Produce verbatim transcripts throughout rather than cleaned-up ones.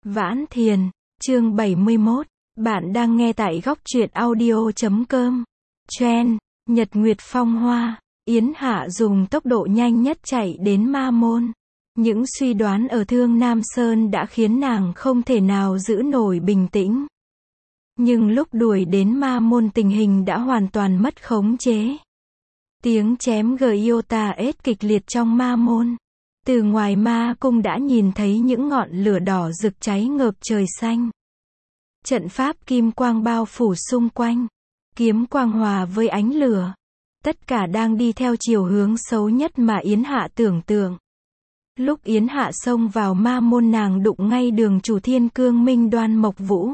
Vãn Thiền, chương bảy mươi mốt. Bạn đang nghe tại góc truyện audio chấm com. Trend, Nhật Nguyệt Phong Hoa. Yến Hạ dùng tốc độ nhanh nhất chạy đến Ma Môn. Những suy đoán ở Thương Nam Sơn đã khiến nàng không thể nào giữ nổi bình tĩnh. Nhưng lúc đuổi đến Ma Môn tình hình đã hoàn toàn mất khống chế. Tiếng chém Giota ết kịch liệt trong Ma Môn. Từ ngoài ma cung đã nhìn thấy những ngọn lửa đỏ rực cháy ngợp trời xanh. Trận pháp kim quang bao phủ xung quanh. Kiếm quang hòa với ánh lửa. Tất cả đang đi theo chiều hướng xấu nhất mà Yến Hạ tưởng tượng. Lúc Yến Hạ xông vào Ma Môn, nàng đụng ngay đường chủ Thiên Cương Minh Đoan Mộc Vũ.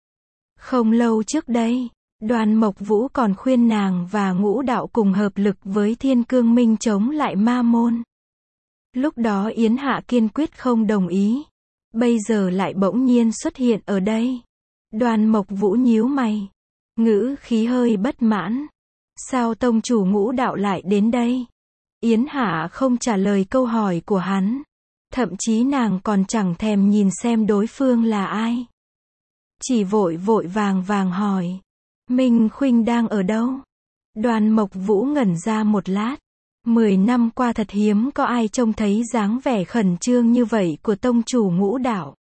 Không lâu trước đây, Đoan Mộc Vũ còn khuyên nàng và Ngũ Đạo cùng hợp lực với Thiên Cương Minh chống lại Ma Môn. Lúc đó Yến Hạ kiên quyết không đồng ý. Bây giờ lại bỗng nhiên xuất hiện ở đây. Đoan Mộc Vũ nhíu mày. Ngữ khí hơi bất mãn. Sao tông chủ Ngũ Đạo lại đến đây? Yến Hạ không trả lời câu hỏi của hắn. Thậm chí nàng còn chẳng thèm nhìn xem đối phương là ai. Chỉ vội vội vàng vàng hỏi. Minh Khuynh đang ở đâu? Đoan Mộc Vũ ngẩn ra một lát. Mười năm qua thật hiếm có ai trông thấy dáng vẻ khẩn trương như vậy của tông chủ Ngũ Đạo.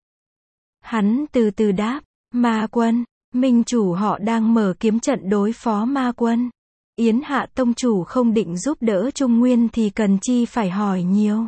Hắn từ từ đáp, Ma Quân, minh chủ họ đang mở kiếm trận đối phó Ma Quân. Yến Hạ tông chủ không định giúp đỡ Trung Nguyên thì cần chi phải hỏi nhiều.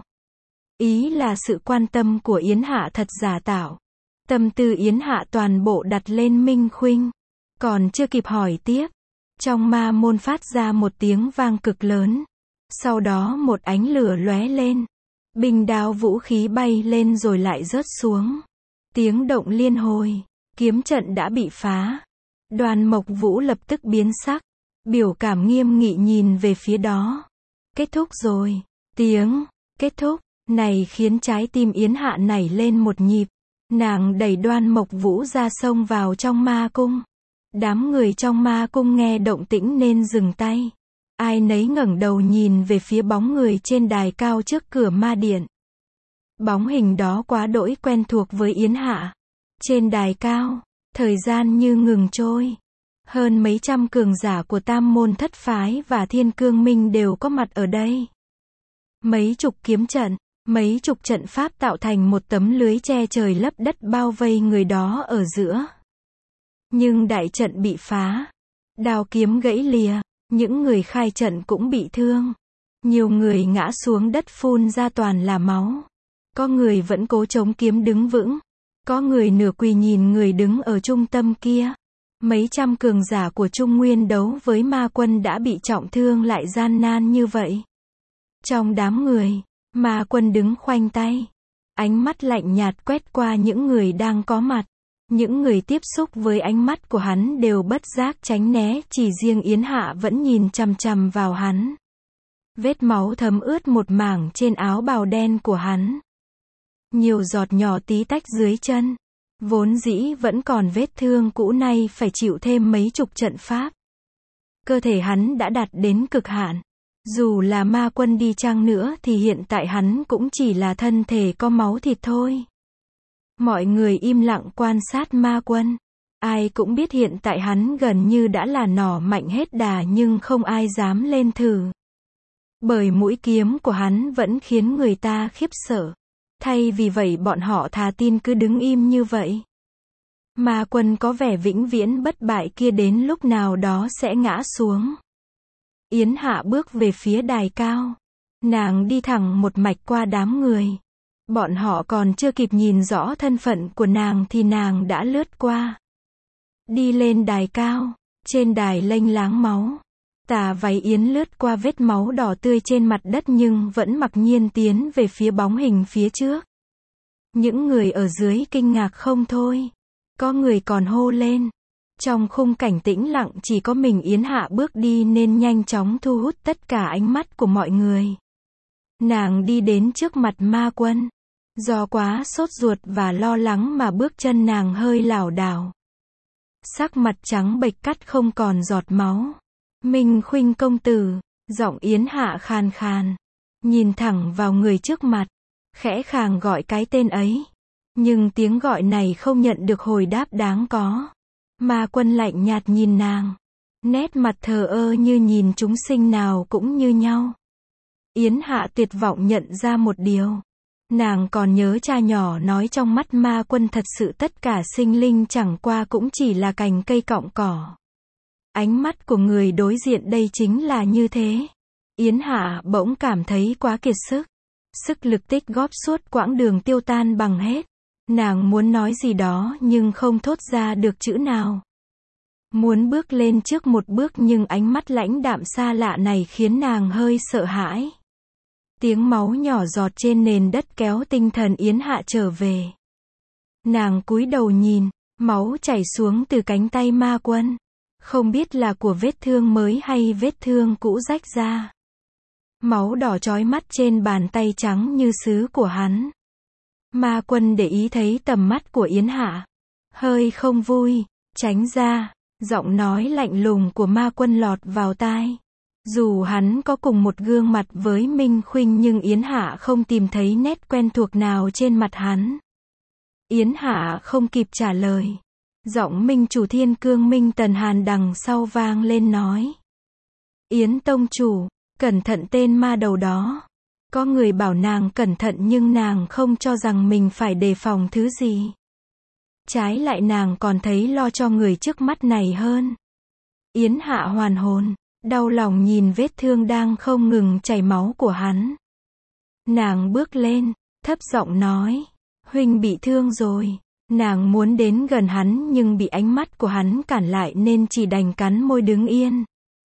Ý là sự quan tâm của Yến Hạ thật giả tạo. Tâm tư Yến Hạ toàn bộ đặt lên Minh Khuynh. Còn chưa kịp hỏi tiếp, trong Ma Môn phát ra một tiếng vang cực lớn. Sau đó một ánh lửa lóe lên. Binh đao vũ khí bay lên rồi lại rớt xuống. Tiếng động liên hồi. Kiếm trận đã bị phá. Đoan Mộc Vũ lập tức biến sắc. Biểu cảm nghiêm nghị nhìn về phía đó. Kết thúc rồi. Tiếng kết thúc này khiến trái tim Yến Hạ nảy lên một nhịp. Nàng đẩy Đoan Mộc Vũ ra xông vào trong ma cung. Đám người trong ma cung nghe động tĩnh nên dừng tay. Ai nấy ngẩng đầu nhìn về phía bóng người trên đài cao trước cửa ma điện. Bóng hình đó quá đỗi quen thuộc với Yến Hạ. Trên đài cao, thời gian như ngừng trôi. Hơn mấy trăm cường giả của Tam Môn Thất Phái và Thiên Cương Minh đều có mặt ở đây. Mấy chục kiếm trận, mấy chục trận pháp tạo thành một tấm lưới che trời lấp đất bao vây người đó ở giữa. Nhưng đại trận bị phá. Đao kiếm gãy lìa. Những người khai trận cũng bị thương. Nhiều người ngã xuống đất phun ra toàn là máu. Có người vẫn cố chống kiếm đứng vững. Có người nửa quỳ nhìn người đứng ở trung tâm kia. Mấy trăm cường giả của Trung Nguyên đấu với Ma Quân đã bị trọng thương lại gian nan như vậy. Trong đám người, Ma Quân đứng khoanh tay. Ánh mắt lạnh nhạt quét qua những người đang có mặt. Những người tiếp xúc với ánh mắt của hắn đều bất giác tránh né, chỉ riêng Yến Hạ vẫn nhìn chằm chằm vào hắn. Vết máu thấm ướt một mảng trên áo bào đen của hắn. Nhiều giọt nhỏ tí tách dưới chân. Vốn dĩ vẫn còn vết thương cũ nay phải chịu thêm mấy chục trận pháp. Cơ thể hắn đã đạt đến cực hạn. Dù là Ma Quân đi chăng nữa thì hiện tại hắn cũng chỉ là thân thể có máu thịt thôi. Mọi người im lặng quan sát Ma Quân. Ai cũng biết hiện tại hắn gần như đã là nỏ mạnh hết đà nhưng không ai dám lên thử. Bởi mũi kiếm của hắn vẫn khiến người ta khiếp sợ. Thay vì vậy bọn họ thà tin cứ đứng im như vậy. Ma Quân có vẻ vĩnh viễn bất bại kia đến lúc nào đó sẽ ngã xuống. Yến Hạ bước về phía đài cao. Nàng đi thẳng một mạch qua đám người. Bọn họ còn chưa kịp nhìn rõ thân phận của nàng thì nàng đã lướt qua. Đi lên đài cao. Trên đài lênh láng máu. Tà váy Yến lướt qua vết máu đỏ tươi trên mặt đất nhưng vẫn mặc nhiên tiến về phía bóng hình phía trước. Những người ở dưới kinh ngạc không thôi. Có người còn hô lên. Trong khung cảnh tĩnh lặng chỉ có mình Yến Hạ bước đi nên nhanh chóng thu hút tất cả ánh mắt của mọi người. Nàng đi đến trước mặt Ma Quân. Do quá sốt ruột và lo lắng mà bước chân nàng hơi lảo đảo. Sắc mặt trắng bệch cắt không còn giọt máu. Minh Khuynh công tử, giọng Yến Hạ khàn khàn. Nhìn thẳng vào người trước mặt. Khẽ khàng gọi cái tên ấy. Nhưng tiếng gọi này không nhận được hồi đáp đáng có. Ma Quân lạnh nhạt nhìn nàng. Nét mặt thờ ơ như nhìn chúng sinh nào cũng như nhau. Yến Hạ tuyệt vọng nhận ra một điều. Nàng còn nhớ cha nhỏ nói trong mắt Ma Quân thật sự tất cả sinh linh chẳng qua cũng chỉ là cành cây cọng cỏ. Ánh mắt của người đối diện đây chính là như thế. Yến Hạ bỗng cảm thấy quá kiệt sức. Sức lực tích góp suốt quãng đường tiêu tan bằng hết. Nàng muốn nói gì đó nhưng không thốt ra được chữ nào. Muốn bước lên trước một bước nhưng ánh mắt lãnh đạm xa lạ này khiến nàng hơi sợ hãi. Tiếng máu nhỏ giọt trên nền đất kéo tinh thần Yến Hạ trở về. Nàng cúi đầu nhìn, máu chảy xuống từ cánh tay Ma Quân. Không biết là của vết thương mới hay vết thương cũ rách ra. Máu đỏ chói mắt trên bàn tay trắng như sứ của hắn. Ma Quân để ý thấy tầm mắt của Yến Hạ. Hơi không vui, tránh ra, giọng nói lạnh lùng của Ma Quân lọt vào tai. Dù hắn có cùng một gương mặt với Minh Khuynh nhưng Yến Hạ không tìm thấy nét quen thuộc nào trên mặt hắn. Yến Hạ không kịp trả lời. Giọng Minh chủ Thiên Cương Minh Tần Hàn đằng sau vang lên nói. Yến tông chủ, cẩn thận tên ma đầu đó. Có người bảo nàng cẩn thận nhưng nàng không cho rằng mình phải đề phòng thứ gì. Trái lại nàng còn thấy lo cho người trước mắt này hơn. Yến Hạ hoàn hồn, đau lòng nhìn vết thương đang không ngừng chảy máu của hắn. Nàng bước lên, thấp giọng nói. Huynh bị thương rồi. Nàng muốn đến gần hắn nhưng bị ánh mắt của hắn cản lại nên chỉ đành cắn môi đứng yên.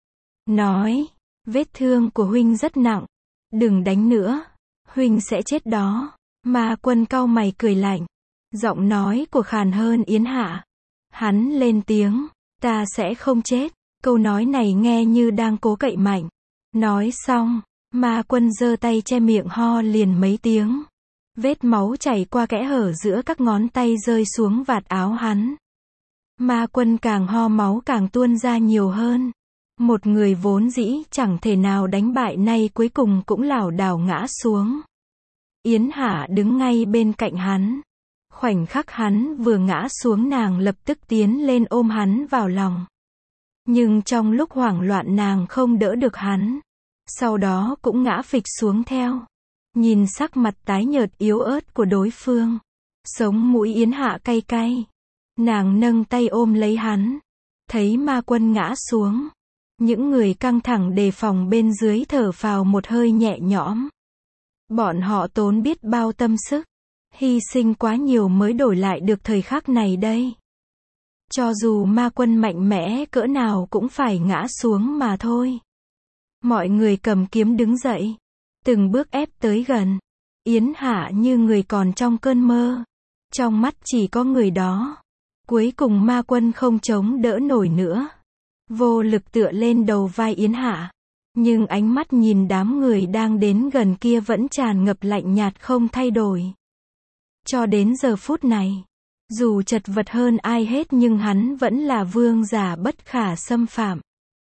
Nói, vết thương của huynh rất nặng. Đừng đánh nữa. Huynh sẽ chết đó. Ma Quân cau mày cười lạnh. Giọng nói của khàn hơn Yến Hạ. Hắn lên tiếng. Ta sẽ không chết. Câu nói này nghe như đang cố cậy mạnh. Nói xong, Ma Quân giơ tay che miệng ho liền mấy tiếng. Vết máu chảy qua kẽ hở giữa các ngón tay rơi xuống vạt áo hắn. Ma Quân càng ho máu càng tuôn ra nhiều hơn. Một người vốn dĩ chẳng thể nào đánh bại nay cuối cùng cũng lảo đảo ngã xuống. Yến Hạ đứng ngay bên cạnh hắn. Khoảnh khắc hắn vừa ngã xuống nàng lập tức tiến lên ôm hắn vào lòng. Nhưng trong lúc hoảng loạn nàng không đỡ được hắn. Sau đó cũng ngã phịch xuống theo. Nhìn sắc mặt tái nhợt yếu ớt của đối phương. Sống mũi Yến Hạ cay cay. Nàng nâng tay ôm lấy hắn. Thấy Ma Quân ngã xuống. Những người căng thẳng đề phòng bên dưới thở phào một hơi nhẹ nhõm. Bọn họ tốn biết bao tâm sức. Hy sinh quá nhiều mới đổi lại được thời khắc này đây. Cho dù Ma Quân mạnh mẽ cỡ nào cũng phải ngã xuống mà thôi. Mọi người cầm kiếm đứng dậy. Từng bước ép tới gần. Yến Hạ như người còn trong cơn mơ. Trong mắt chỉ có người đó. Cuối cùng Ma Quân không chống đỡ nổi nữa. Vô lực tựa lên đầu vai Yến Hạ. Nhưng ánh mắt nhìn đám người đang đến gần kia vẫn tràn ngập lạnh nhạt không thay đổi. Cho đến giờ phút này. Dù chật vật hơn ai hết nhưng hắn vẫn là vương giả bất khả xâm phạm.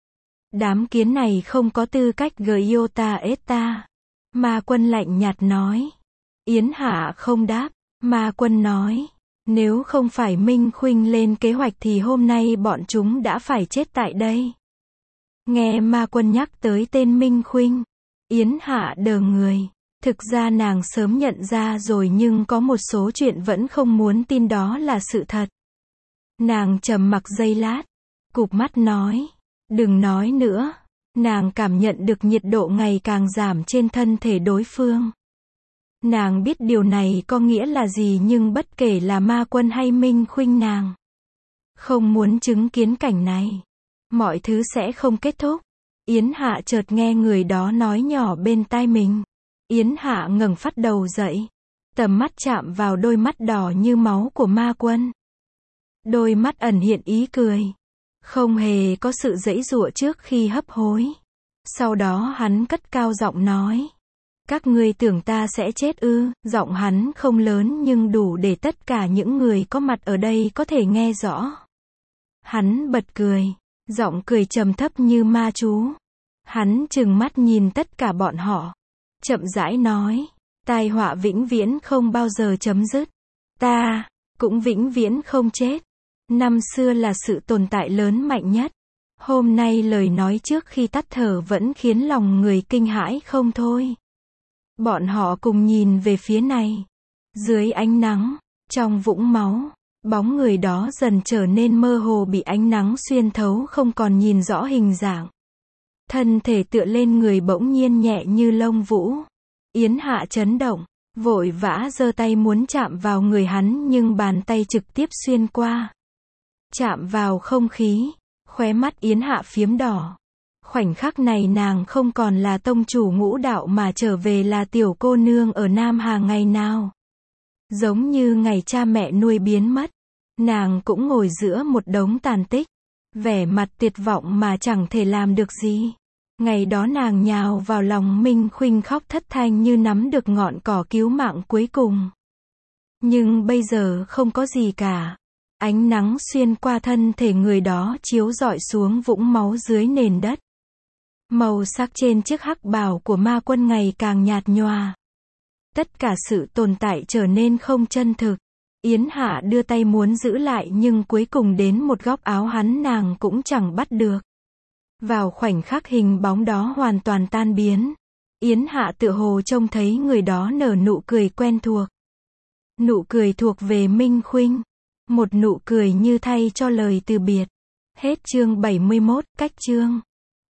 Đám kiến này không có tư cách Gyota Esta. Ma Quân lạnh nhạt nói. Yến Hạ không đáp. Ma Quân nói. Nếu không phải Minh Khuynh lên kế hoạch thì hôm nay bọn chúng đã phải chết tại đây. Nghe Ma Quân nhắc tới tên Minh Khuynh. Yến Hạ đờ người. Thực ra nàng sớm nhận ra rồi nhưng có một số chuyện vẫn không muốn tin đó là sự thật. Nàng trầm mặc giây lát. Cụp mắt nói. Đừng nói nữa. Nàng cảm nhận được nhiệt độ ngày càng giảm trên thân thể đối phương. Nàng biết điều này có nghĩa là gì nhưng bất kể là Ma Quân hay Minh Khuynh nàng không muốn chứng kiến cảnh này. Mọi thứ sẽ không kết thúc. Yến Hạ chợt nghe người đó nói nhỏ bên tai mình. Yến Hạ ngẩng phát đầu dậy. Tầm mắt chạm vào đôi mắt đỏ như máu của Ma Quân. Đôi mắt ẩn hiện ý cười. Không hề có sự giãy giụa trước khi hấp hối. Sau đó hắn cất cao giọng nói. Các ngươi tưởng ta sẽ chết ư? Giọng hắn không lớn nhưng đủ để tất cả những người có mặt ở đây có thể nghe rõ. Hắn bật cười. Giọng cười trầm thấp như ma chú. Hắn trừng mắt nhìn tất cả bọn họ. Chậm rãi nói. Tai họa vĩnh viễn không bao giờ chấm dứt. Ta cũng vĩnh viễn không chết. Năm xưa là sự tồn tại lớn mạnh nhất. Hôm nay lời nói trước khi tắt thở vẫn khiến lòng người kinh hãi không thôi. Bọn họ cùng nhìn về phía này. Dưới ánh nắng, trong vũng máu, bóng người đó dần trở nên mơ hồ bị ánh nắng xuyên thấu không còn nhìn rõ hình dạng. Thân thể tựa lên người bỗng nhiên nhẹ như lông vũ. Yến Hạ chấn động, vội vã giơ tay muốn chạm vào người hắn nhưng bàn tay trực tiếp xuyên qua. Chạm vào không khí, khóe mắt Yến Hạ phiếm đỏ. Khoảnh khắc này nàng không còn là tông chủ ngũ đạo mà trở về là tiểu cô nương ở Nam Hà ngày nào. Giống như ngày cha mẹ nuôi biến mất, nàng cũng ngồi giữa một đống tàn tích, vẻ mặt tuyệt vọng mà chẳng thể làm được gì. Ngày đó nàng nhào vào lòng Minh Khuynh khóc thất thanh như nắm được ngọn cỏ cứu mạng cuối cùng. Nhưng bây giờ không có gì cả. Ánh nắng xuyên qua thân thể người đó chiếu rọi xuống vũng máu dưới nền đất. Màu sắc trên chiếc hắc bào của ma quân ngày càng nhạt nhòa. Tất cả sự tồn tại trở nên không chân thực. Yến Hạ đưa tay muốn giữ lại nhưng cuối cùng đến một góc áo hắn nàng cũng chẳng bắt được. Vào khoảnh khắc hình bóng đó hoàn toàn tan biến, Yến Hạ tựa hồ trông thấy người đó nở nụ cười quen thuộc. Nụ cười thuộc về Minh Khuynh. Một nụ cười như thay cho lời từ biệt. Hết chương bảy mươi mốt, cách chương.